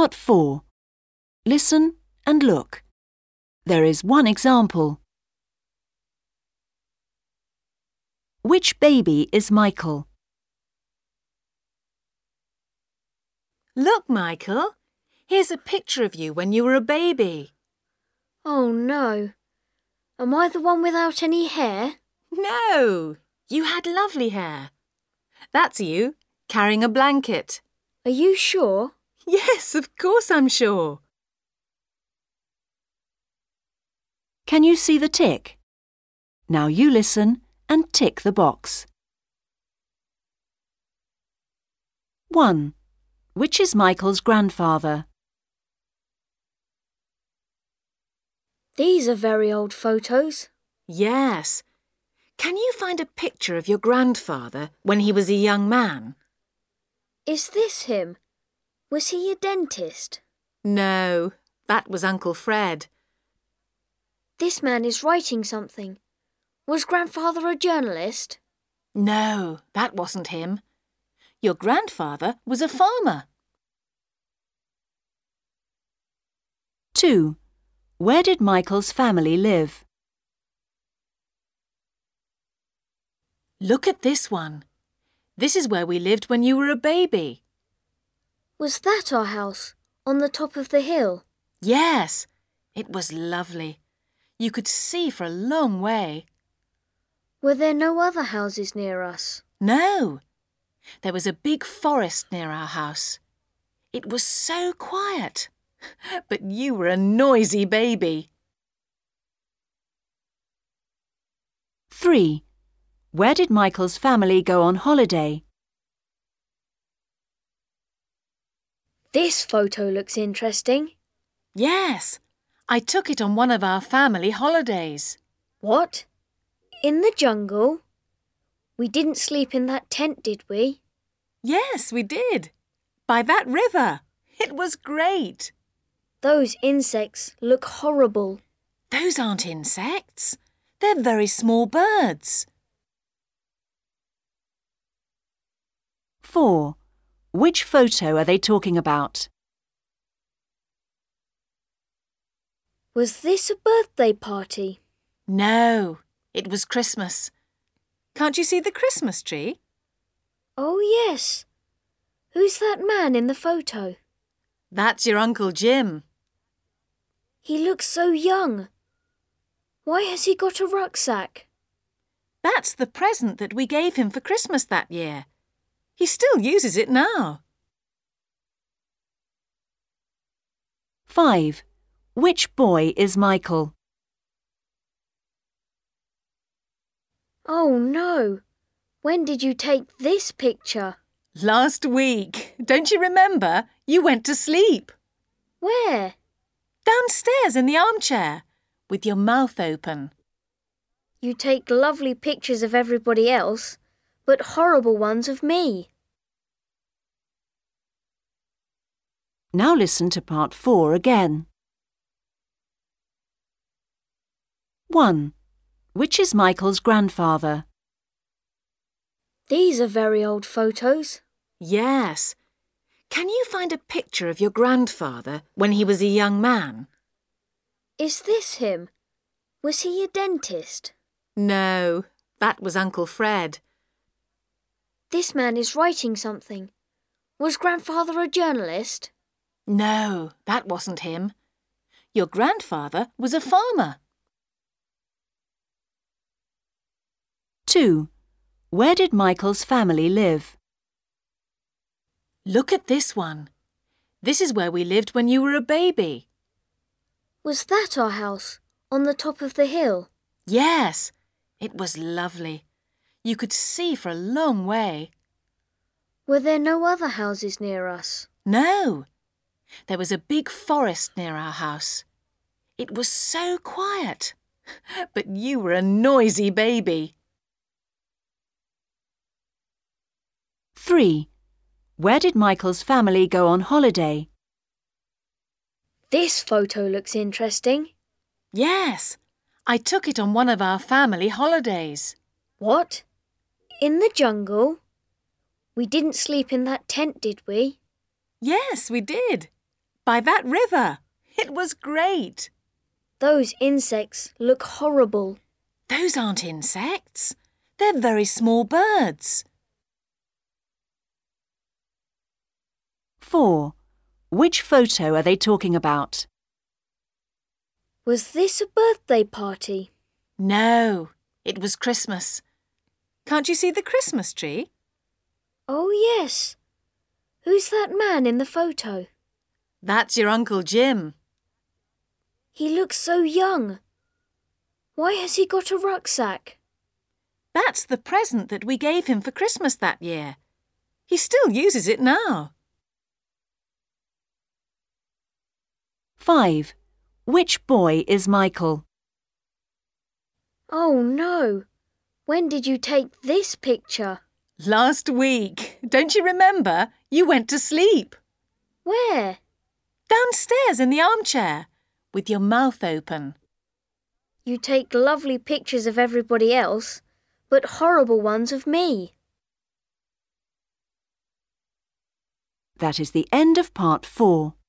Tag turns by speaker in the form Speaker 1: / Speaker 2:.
Speaker 1: Part 4. Listen and look. There is one example. Which baby is Michael?
Speaker 2: Look, Michael. Here's a picture of you when you were a baby.
Speaker 3: Oh no. Am I the one without any hair?
Speaker 2: No, you had lovely hair. That's you, carrying a blanket.
Speaker 3: Are you sure?
Speaker 2: Yes, of course I'm sure.
Speaker 1: Can you see the tick? Now you listen and tick the box. 1. Which is Michael's grandfather?
Speaker 3: These are very old photos.
Speaker 2: Yes. Can you find a picture of your grandfather when he was a young man?
Speaker 3: Is this him? Was he a dentist?
Speaker 2: No, that was Uncle Fred.
Speaker 3: This man is writing something. Was Grandfather a journalist?
Speaker 2: No, that wasn't him. Your grandfather was a farmer.
Speaker 1: 2. Where did Michael's family live?
Speaker 2: Look at this one. This is where we lived when you were a baby.
Speaker 3: Was that our house, on the top of the hill?
Speaker 2: Yes, it was lovely. You could see for a long way.
Speaker 3: Were there no other houses near us?
Speaker 2: No, there was a big forest near our house. It was so quiet, but you were a noisy baby.
Speaker 1: 3. Where did Michael's family go on holiday?
Speaker 3: This photo looks interesting.
Speaker 2: Yes, I took it on one of our family holidays.
Speaker 3: What? In the jungle? We didn't sleep in that tent, did we?
Speaker 2: Yes, we did. By that river. It was great.
Speaker 3: Those insects look horrible.
Speaker 2: Those aren't insects. They're very small birds.
Speaker 1: 4. Which photo are they talking about?
Speaker 3: Was this a birthday party?
Speaker 2: No, it was Christmas. Can't you see the Christmas tree?
Speaker 3: Oh, yes. Who's that man in the photo?
Speaker 2: That's your Uncle Jim.
Speaker 3: He looks so young. Why has he got a rucksack?
Speaker 2: That's the present that we gave him for Christmas that year. He still uses it now.
Speaker 1: 5. Which boy is Michael?
Speaker 3: Oh, no. When did you take this picture?
Speaker 2: Last week. Don't you remember? You went to sleep.
Speaker 3: Where?
Speaker 2: Downstairs in the armchair, with your mouth open.
Speaker 3: You take lovely pictures of everybody else, but horrible ones of me.
Speaker 1: Now listen to part 4 again. 1. Which is Michael's grandfather?
Speaker 3: These are very old photos.
Speaker 2: Yes. Can you find a picture of your grandfather when he was a young man?
Speaker 3: Is this him? Was he a dentist?
Speaker 2: No, that was Uncle Fred.
Speaker 3: This man is writing something. Was Grandfather a journalist?
Speaker 2: No, that wasn't him. Your grandfather was a farmer.
Speaker 1: 2. Where did Michael's family live?
Speaker 2: Look at this one. This is where we lived when you were a baby.
Speaker 3: Was that our house, on the top of the hill?
Speaker 2: Yes, it was lovely. You could see for a long way.
Speaker 3: Were there no other houses near us?
Speaker 2: No, there was a big forest near our house. It was so quiet, but you were a noisy baby.
Speaker 1: 3. Where did Michael's family go on holiday?
Speaker 3: This photo looks interesting.
Speaker 2: Yes, I took it on one of our family holidays.
Speaker 3: What? In the jungle? We didn't sleep in that tent, did we?
Speaker 2: Yes, we did. By that river. It was great.
Speaker 3: Those insects look horrible.
Speaker 2: Those aren't insects. They're very small birds.
Speaker 1: 4. Which photo are they talking about?
Speaker 3: Was this a birthday party?
Speaker 2: No, it was Christmas. Can't you see the Christmas tree?
Speaker 3: Oh, yes. Who's that man in the photo?
Speaker 2: That's your Uncle Jim.
Speaker 3: He looks so young. Why has he got a rucksack?
Speaker 2: That's the present that we gave him for Christmas that year. He still uses it now.
Speaker 1: 5. Which boy is Michael?
Speaker 3: Oh, no. When did you take this picture?
Speaker 2: Last week. Don't you remember? You went to sleep.
Speaker 3: Where?
Speaker 2: Downstairs in the armchair, with your mouth open.
Speaker 3: You take lovely pictures of everybody else, but horrible ones of me.
Speaker 1: That is the end of part 4.